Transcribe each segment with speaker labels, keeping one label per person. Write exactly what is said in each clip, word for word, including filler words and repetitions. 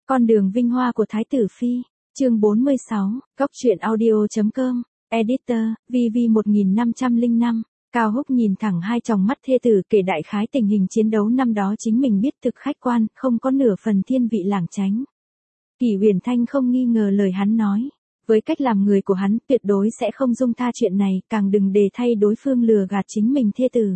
Speaker 1: Con đường vinh hoa của Thái tử Phi, chương bốn mươi sáu, Góc truyện audio.com, Editor, vê vê một nghìn năm trăm lẻ năm, Cao Húc nhìn thẳng hai tròng mắt thê tử kể đại khái tình hình chiến đấu năm đó chính mình biết thực khách quan, không có nửa phần thiên vị lảng tránh. Kỷ Huyền Thanh không nghi ngờ lời hắn nói. Với cách làm người của hắn tuyệt đối sẽ không dung tha chuyện này, càng đừng để thay đối phương lừa gạt chính mình thê tử.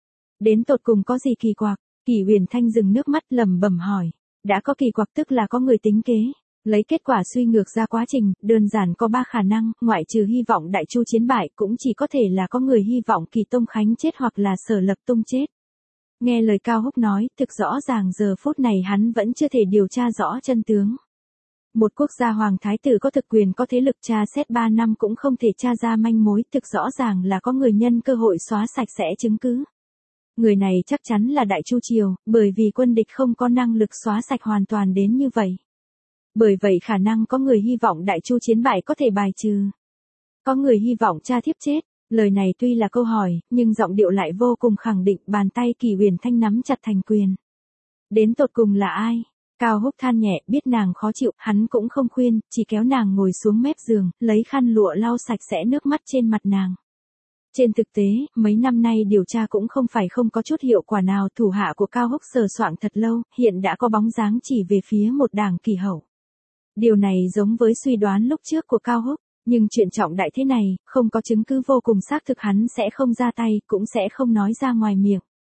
Speaker 1: Đến tột cùng có gì kỳ quặc? Kỷ Huyền Thanh dừng nước mắt lẩm bẩm hỏi. Đã có kỳ quặc tức là có người tính kế. Lấy kết quả suy ngược ra quá trình, đơn giản có ba khả năng, ngoại trừ hy vọng Đại Chu chiến bại cũng chỉ có thể là có người hy vọng Kỳ Tông Khánh chết hoặc là Sở Lập Tung chết. Nghe lời Cao Húc nói, thực rõ ràng giờ phút này hắn vẫn chưa thể điều tra rõ chân tướng. Một quốc gia hoàng thái tử có thực quyền có thế lực tra xét ba năm cũng không thể tra ra manh mối, thực rõ ràng là có người nhân cơ hội xóa sạch sẽ chứng cứ. Người này chắc chắn là Đại Chu Triều, bởi vì quân địch không có năng lực xóa sạch hoàn toàn đến như vậy. Bởi vậy khả năng có người hy vọng Đại Chu chiến bại có thể bài trừ. Có người hy vọng cha thiếp chết, lời này tuy là câu hỏi, nhưng giọng điệu lại vô cùng khẳng định, bàn tay Kỷ Huyền Thanh nắm chặt thành quyền. Đến tột cùng là ai? Cao Húc than nhẹ, biết nàng khó chịu, hắn cũng không khuyên, chỉ kéo nàng ngồi xuống mép giường, lấy khăn lụa lau sạch sẽ nước mắt trên mặt nàng. Trên thực tế, mấy năm nay điều tra cũng không phải không có chút hiệu quả nào, thủ hạ của Cao Húc sờ soạng thật lâu, hiện đã có bóng dáng chỉ về phía một đảng Kỳ Hậu. Điều này giống với suy đoán lúc trước của Cao Húc, nhưng chuyện trọng đại thế này, không có chứng cứ vô cùng xác thực hắn sẽ không ra tay, cũng sẽ không nói ra ngoài miệng.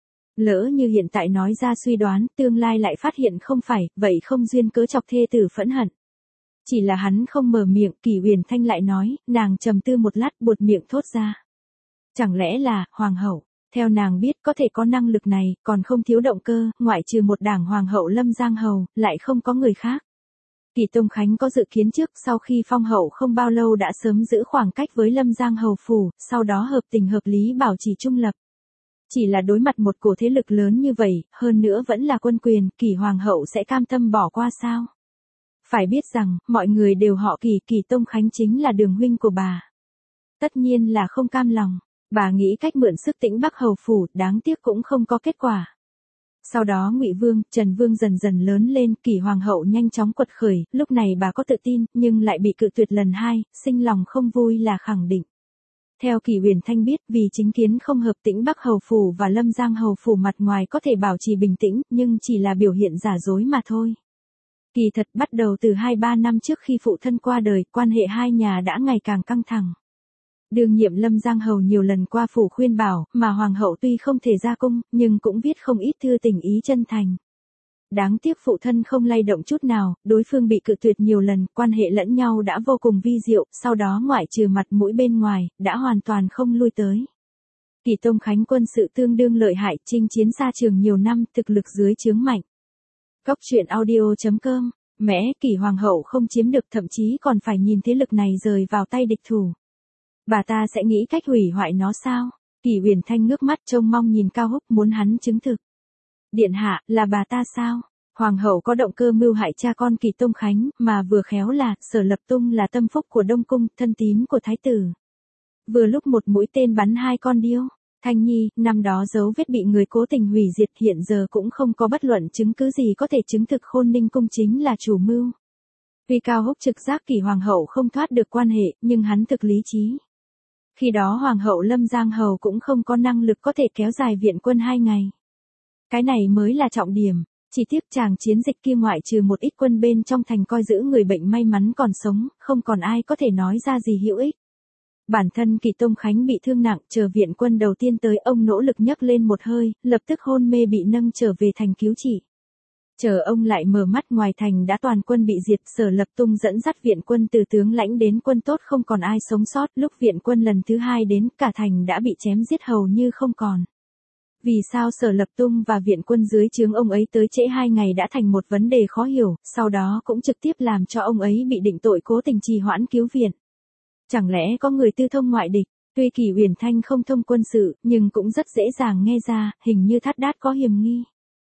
Speaker 1: Lỡ như hiện tại nói ra suy đoán, tương lai lại phát hiện không phải, vậy không duyên cớ chọc thê tử phẫn hận. Chỉ là hắn không mở miệng, Kỷ Huyền Thanh lại nói, nàng trầm tư một lát buột miệng thốt ra. Chẳng lẽ là, hoàng hậu, theo nàng biết có thể có năng lực này, còn không thiếu động cơ, ngoại trừ một đảng hoàng hậu Lâm Giang Hầu, lại không có người khác. Kỳ Tông Khánh có dự kiến trước, sau khi phong hậu không bao lâu đã sớm giữ khoảng cách với Lâm Giang Hầu phủ, sau đó hợp tình hợp lý bảo trì trung lập. Chỉ là đối mặt một cổ thế lực lớn như vậy, hơn nữa vẫn là quân quyền, Kỳ hoàng hậu sẽ cam tâm bỏ qua sao? Phải biết rằng, mọi người đều họ Kỳ, Kỳ Tông Khánh chính là đường huynh của bà. Tất nhiên là không cam lòng, bà nghĩ cách mượn sức Tĩnh Bắc Hầu phủ, đáng tiếc cũng không có kết quả. Sau đó Ngụy Vương, Trần Vương dần dần lớn lên, Kỳ hoàng hậu nhanh chóng quật khởi, lúc này bà có tự tin, nhưng lại bị cự tuyệt lần hai, sinh lòng không vui là khẳng định. Theo Kỷ Huyền Thanh biết, vì chính kiến không hợp, Tĩnh Bắc Hầu phủ và Lâm Giang Hầu phủ mặt ngoài có thể bảo trì bình tĩnh, nhưng chỉ là biểu hiện giả dối mà thôi. Kỳ thật bắt đầu từ hai ba năm trước khi phụ thân qua đời, quan hệ hai nhà đã ngày càng căng thẳng. Đương nhiệm Lâm Giang Hầu nhiều lần qua phủ khuyên bảo, mà hoàng hậu tuy không thể ra cung, nhưng cũng viết không ít thư tình ý chân thành. Đáng tiếc phụ thân không lay động chút nào, đối phương bị cự tuyệt nhiều lần, quan hệ lẫn nhau đã vô cùng vi diệu, sau đó ngoại trừ mặt mũi bên ngoài, đã hoàn toàn không lui tới. Kỳ Tông Khánh quân sự tương đương lợi hại, chinh chiến xa trường nhiều năm, thực lực dưới trướng mạnh. Góc truyện audio.com, mẽ Kỳ hoàng hậu không chiếm được, thậm chí còn phải nhìn thế lực này rời vào tay địch thủ. Bà ta sẽ nghĩ cách hủy hoại nó sao? Kỷ Huyền Thanh ngước mắt trông mong nhìn Cao Húc, muốn hắn chứng thực. Điện hạ, là bà ta sao? Hoàng hậu có động cơ mưu hại cha con Kỳ Tông Khánh, mà vừa khéo là, Sở Lập Tung là tâm phúc của Đông Cung, thân tín của Thái tử. Vừa lúc một mũi tên bắn hai con điêu. Thanh Nhi, năm đó dấu vết bị người cố tình hủy diệt, hiện giờ cũng không có bất luận chứng cứ gì có thể chứng thực Khôn Ninh Cung chính là chủ mưu. Vì Cao Húc trực giác Kỳ hoàng hậu không thoát được quan hệ, nhưng hắn thực lý trí. Khi đó hoàng hậu Lâm Giang Hầu cũng không có năng lực có thể kéo dài viện quân hai ngày. Cái này mới là trọng điểm, chỉ tiếc chàng chiến dịch kia ngoại trừ một ít quân bên trong thành coi giữ người bệnh may mắn còn sống, không còn ai có thể nói ra gì hữu ích. Bản thân Kỳ Tông Khánh bị thương nặng, chờ viện quân đầu tiên tới, ông nỗ lực nhấc lên một hơi, lập tức hôn mê bị nâng trở về thành cứu trị. Chờ ông lại mở mắt, ngoài thành đã toàn quân bị diệt, Sở Lập Tung dẫn dắt viện quân từ tướng lãnh đến quân tốt không còn ai sống sót, lúc viện quân lần thứ hai đến, cả thành đã bị chém giết hầu như không còn. Vì sao Sở Lập Tung và viện quân dưới trướng ông ấy tới trễ hai ngày đã thành một vấn đề khó hiểu, sau đó cũng trực tiếp làm cho ông ấy bị định tội cố tình trì hoãn cứu viện. Chẳng lẽ có người tư thông ngoại địch? Tuy Kỷ Huyền Thanh không thông quân sự, nhưng cũng rất dễ dàng nghe ra, hình như Thát Đát có hiềm nghi.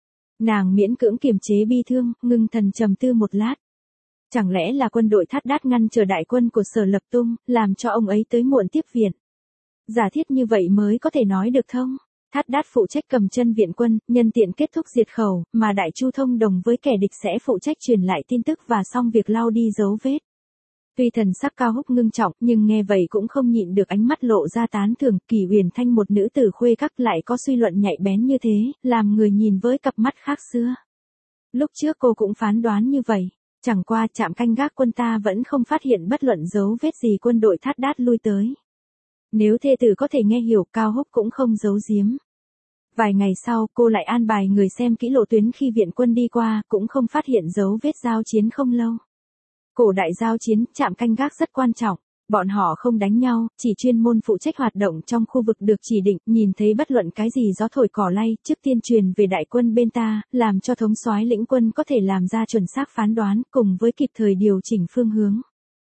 Speaker 1: Nàng miễn cưỡng kiềm chế bi thương, ngưng thần trầm tư một lát. Chẳng lẽ là quân đội Thát Đát ngăn chờ đại quân của Sở Lập Tung, làm cho ông ấy tới muộn tiếp viện? Giả thiết như vậy mới có thể nói được thông. Thát Đát phụ trách cầm chân viện quân, nhân tiện kết thúc diệt khẩu, mà Đại Chu thông đồng với kẻ địch sẽ phụ trách truyền lại tin tức và xong việc lau đi dấu vết. Tuy thần sắc Cao Húc ngưng trọng, nhưng nghe vậy cũng không nhịn được ánh mắt lộ ra tán thưởng. Kỳ Huyền Thanh một nữ tử khuê các lại có suy luận nhạy bén như thế, làm người nhìn với cặp mắt khác xưa. Lúc trước cô cũng phán đoán như vậy, chẳng qua trạm canh gác quân ta vẫn không phát hiện bất luận dấu vết gì quân đội Thát Đát lui tới. Nếu thê tử có thể nghe hiểu, Cao Húc cũng không giấu giếm. Vài ngày sau, cô lại an bài người xem kỹ lộ tuyến khi viện quân đi qua, cũng không phát hiện dấu vết giao chiến không lâu. Cổ đại giao chiến, trạm canh gác rất quan trọng. Bọn họ không đánh nhau, chỉ chuyên môn phụ trách hoạt động trong khu vực được chỉ định, nhìn thấy bất luận cái gì gió thổi cỏ lay, trước tiên truyền về đại quân bên ta, làm cho thống soái lĩnh quân có thể làm ra chuẩn xác phán đoán, cùng với kịp thời điều chỉnh phương hướng.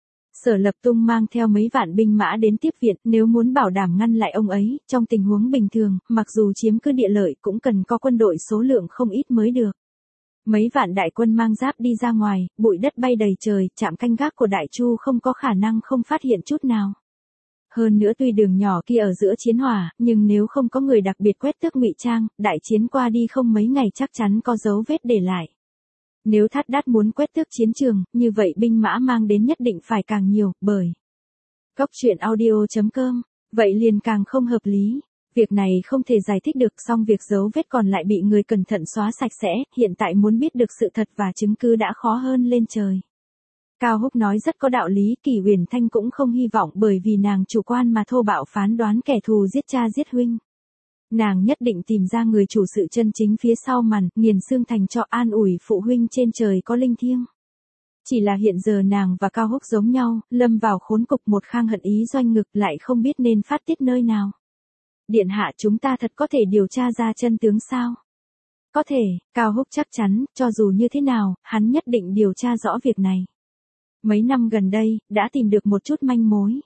Speaker 1: Sở Lập Tung mang theo mấy vạn binh mã đến tiếp viện, nếu muốn bảo đảm ngăn lại ông ấy, trong tình huống bình thường, mặc dù chiếm cứ địa lợi cũng cần có quân đội số lượng không ít mới được. Mấy vạn đại quân mang giáp đi ra ngoài, bụi đất bay đầy trời, trạm canh gác của Đại Chu không có khả năng không phát hiện chút nào. Hơn nữa tuy đường nhỏ kia ở giữa chiến hỏa, nhưng nếu không có người đặc biệt quét tước ngụy trang, đại chiến qua đi không mấy ngày chắc chắn có dấu vết để lại. Nếu Thát Đát muốn quét tước chiến trường, như vậy binh mã mang đến nhất định phải càng nhiều, bởi Cóc truyện audio chấm com, vậy liền càng không hợp lý. Việc này không thể giải thích được, song việc dấu vết còn lại bị người cẩn thận xóa sạch sẽ, hiện tại muốn biết được sự thật và chứng cứ đã khó hơn lên trời. Cao Húc nói rất có đạo lý, Kỳ Huyền Thanh cũng không hy vọng bởi vì nàng chủ quan mà thô bạo phán đoán kẻ thù giết cha giết huynh. Nàng nhất định tìm ra người chủ sự chân chính phía sau màn, nghiền xương thành cho an ủi phụ huynh trên trời có linh thiêng. Chỉ là hiện giờ nàng và Cao Húc giống nhau, lâm vào khốn cục, một khang hận ý doanh ngực, lại không biết nên phát tiết nơi nào. Điện hạ, chúng ta thật có thể điều tra ra chân tướng sao? Có thể, Cao Húc chắc chắn, cho dù như thế nào, hắn nhất định điều tra rõ việc này. Mấy năm gần đây, đã tìm được một chút manh mối.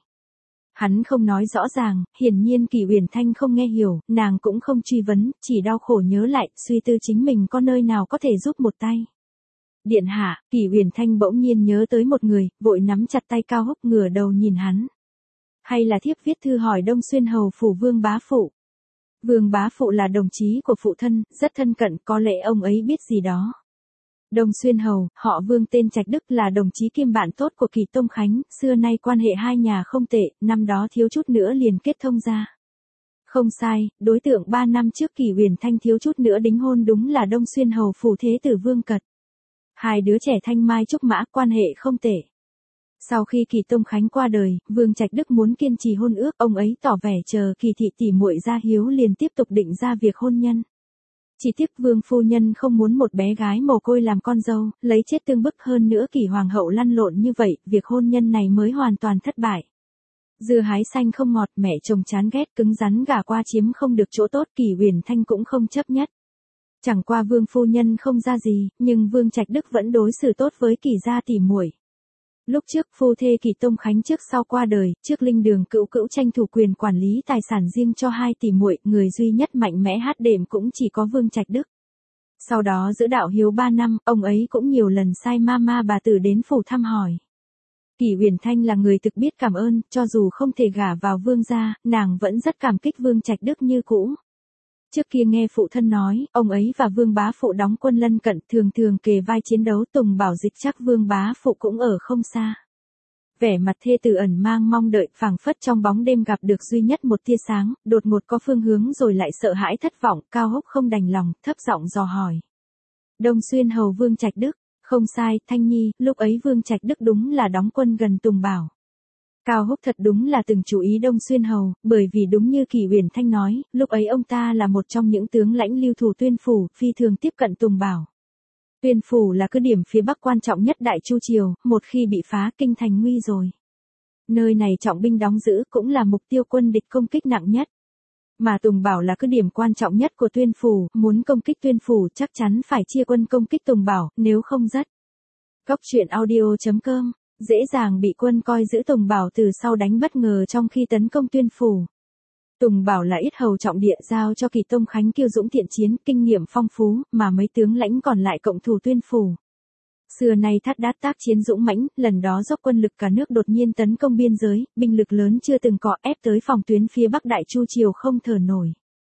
Speaker 1: Hắn không nói rõ ràng, hiển nhiên Kỳ Huyền Thanh không nghe hiểu, nàng cũng không truy vấn, chỉ đau khổ nhớ lại, suy tư chính mình có nơi nào có thể giúp một tay. Điện hạ, Kỳ Huyền Thanh bỗng nhiên nhớ tới một người, vội nắm chặt tay Cao Húc, ngửa đầu nhìn hắn. Hay là thiếp viết thư hỏi Đông Xuyên hầu phủ Vương bá phụ? Vương bá phụ là đồng chí của phụ thân, rất thân cận, có lẽ ông ấy biết gì đó. Đông Xuyên hầu, họ Vương tên Trạch Đức, là đồng chí kiêm bạn tốt của Kỳ Tông Khánh, xưa nay quan hệ hai nhà không tệ, năm đó thiếu chút nữa liền kết thông ra. Không sai, đối tượng ba năm trước Kỳ Huyền Thanh thiếu chút nữa đính hôn đúng là Đông Xuyên hầu phủ thế tử Vương Cật. Hai đứa trẻ thanh mai trúc mã, quan hệ không tệ. Sau khi Kỳ Tông Khánh qua đời, Vương Trạch Đức muốn kiên trì hôn ước, ông ấy tỏ vẻ chờ Kỳ thị tỷ muội ra hiếu liền tiếp tục định ra việc hôn nhân. Chỉ tiếc Vương phu nhân không muốn một bé gái mồ côi làm con dâu, lấy chết tương bức, hơn nữa Kỳ hoàng hậu lăn lộn như vậy, việc hôn nhân này mới hoàn toàn thất bại. Dưa hái xanh không ngọt, mẹ chồng chán ghét, cứng rắn gả qua chiếm không được chỗ tốt, Kỳ Huyền Thanh cũng không chấp nhất. Chẳng qua Vương phu nhân không ra gì, nhưng Vương Trạch Đức vẫn đối xử tốt với Kỳ gia tỷ muội. Lúc trước phu thê Kỳ Tông Khánh trước sau qua đời, trước linh đường cữu cữu tranh thủ quyền quản lý tài sản riêng cho hai tỷ muội, người duy nhất mạnh mẽ hát đệm cũng chỉ có Vương Trạch Đức. Sau đó giữ đạo hiếu ba năm, ông ấy cũng nhiều lần sai mama bà tử đến phủ thăm hỏi. Kỳ Huyền Thanh là người thực biết cảm ơn, cho dù không thể gả vào Vương gia, nàng vẫn rất cảm kích Vương Trạch Đức như cũ. Trước kia nghe phụ thân nói, ông ấy và Vương bá phụ đóng quân lân cận, thường thường kề vai chiến đấu, Tùng bảo dịch chắc Vương bá phụ cũng ở không xa. Vẻ mặt thê tử ẩn mang mong đợi, phảng phất trong bóng đêm gặp được duy nhất một tia sáng, đột ngột có phương hướng rồi lại sợ hãi thất vọng, Cao Húc không đành lòng, thấp giọng dò hỏi. Đông Xuyên hầu Vương Trạch Đức, không sai, Thanh Nhi, lúc ấy Vương Trạch Đức đúng là đóng quân gần Tùng Bảo. Cao Húc thật đúng là từng chú ý Đông Xuyên hầu, bởi vì đúng như Kỳ Huyền Thanh nói, lúc ấy ông ta là một trong những tướng lãnh lưu thủ Tuyên phủ, phi thường tiếp cận Tùng Bảo. Tuyên phủ là cứ điểm phía bắc quan trọng nhất Đại Chu triều, một khi bị phá, kinh thành nguy rồi. Nơi này trọng binh đóng giữ, cũng là mục tiêu quân địch công kích nặng nhất. Mà Tùng Bảo là cứ điểm quan trọng nhất của Tuyên phủ, muốn công kích Tuyên phủ chắc chắn phải chia quân công kích Tùng Bảo, nếu không rất. Cóc truyện audio chấm com, dễ dàng bị quân coi giữ Tùng Bảo từ sau đánh bất ngờ trong khi tấn công Tuyên phủ. Tùng Bảo là ít hầu trọng địa, giao cho Kỳ Tông Khánh kiêu dũng thiện chiến, kinh nghiệm phong phú, mà mấy tướng lãnh còn lại cộng thủ Tuyên phủ. Xưa nay Thát Đát tác chiến dũng mãnh, lần đó dốc quân lực cả nước đột nhiên tấn công biên giới, binh lực lớn chưa từng có, ép tới phòng tuyến phía bắc Đại Chu triều không thở nổi.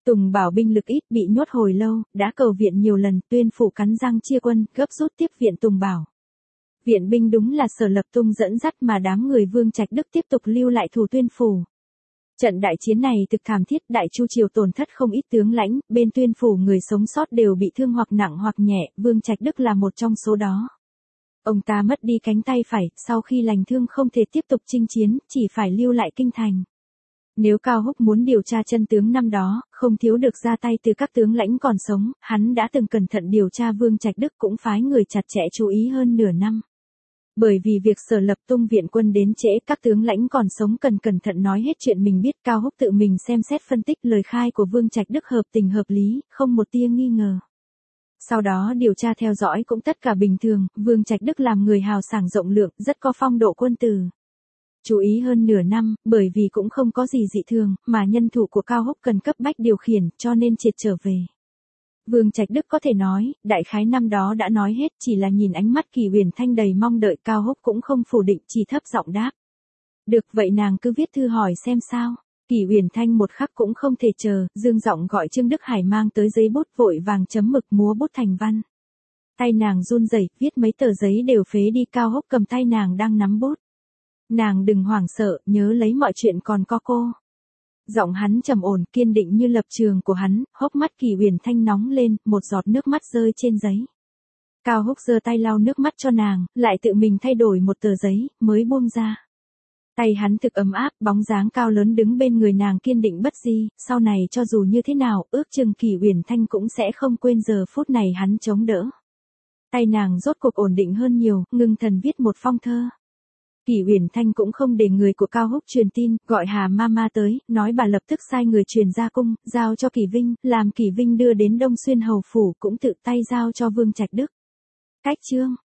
Speaker 1: Tùng Bảo binh lực ít bị nhốt hồi lâu, đã cầu viện nhiều lần, Tuyên phủ cắn răng chia quân, gấp rút tiếp viện Tùng Bảo. Viện binh đúng là Sở Lập Tung dẫn dắt mà đám người Vương Trạch Đức tiếp tục lưu lại thủ Tuyên phủ. Trận đại chiến này thực thảm thiết, Đại Chu triều tổn thất không ít tướng lãnh, bên Tuyên phủ người sống sót đều bị thương hoặc nặng hoặc nhẹ, Vương Trạch Đức là một trong số đó. Ông ta mất đi cánh tay phải, sau khi lành thương không thể tiếp tục chinh chiến, chỉ phải lưu lại kinh thành. Nếu Cao Húc muốn điều tra chân tướng năm đó, không thiếu được ra tay từ các tướng lãnh còn sống, hắn đã từng cẩn thận điều tra Vương Trạch Đức cũng phái người chặt chẽ chú ý hơn nửa năm. Bởi vì việc Sở Lập Tung viện quân đến trễ, các tướng lãnh còn sống cần cẩn thận nói hết chuyện mình biết. Cao Húc tự mình xem xét phân tích lời khai của Vương Trạch Đức hợp tình hợp lý, không một tia nghi ngờ. Sau đó điều tra theo dõi cũng tất cả bình thường, Vương Trạch Đức làm người hào sảng rộng lượng, rất có phong độ quân tử. Chú ý hơn nửa năm, bởi vì cũng không có gì dị thường, mà nhân thủ của Cao Húc cần cấp bách điều khiển, cho nên triệt trở về. Vương Trạch Đức có thể nói, đại khái năm đó đã nói hết, chỉ là nhìn ánh mắt Kỳ Uyển Thanh đầy mong đợi, Cao Húc cũng không phủ định, chỉ thấp giọng đáp. Được, vậy nàng cứ viết thư hỏi xem sao. Kỳ Uyển Thanh một khắc cũng không thể chờ, dương giọng gọi Trương Đức Hải mang tới giấy bút, vội vàng chấm mực múa bút thành văn. Tay nàng run rẩy, viết mấy tờ giấy đều phế đi. Cao Húc cầm tay nàng đang nắm bút. Nàng đừng hoảng sợ, nhớ lấy mọi chuyện còn có cô. Giọng hắn trầm ổn, kiên định như lập trường của hắn, hốc mắt Kỳ Uyển Thanh nóng lên, một giọt nước mắt rơi trên giấy. Cao Húc giơ tay lau nước mắt cho nàng, lại tự mình thay đổi một tờ giấy, mới buông ra. Tay hắn thực ấm áp, bóng dáng cao lớn đứng bên người nàng kiên định bất di, sau này cho dù như thế nào, ước chừng Kỳ Uyển Thanh cũng sẽ không quên giờ phút này hắn chống đỡ. Tay nàng rốt cuộc ổn định hơn nhiều, ngưng thần viết một phong thơ. Kỳ Uyển Thanh cũng không để người của Cao Húc truyền tin, gọi Hà Mama tới, nói bà lập tức sai người truyền ra cung, giao cho Kỳ Vinh, làm Kỳ Vinh đưa đến Đông Xuyên hầu phủ, cũng tự tay giao cho Vương Trạch Đức. Cách chương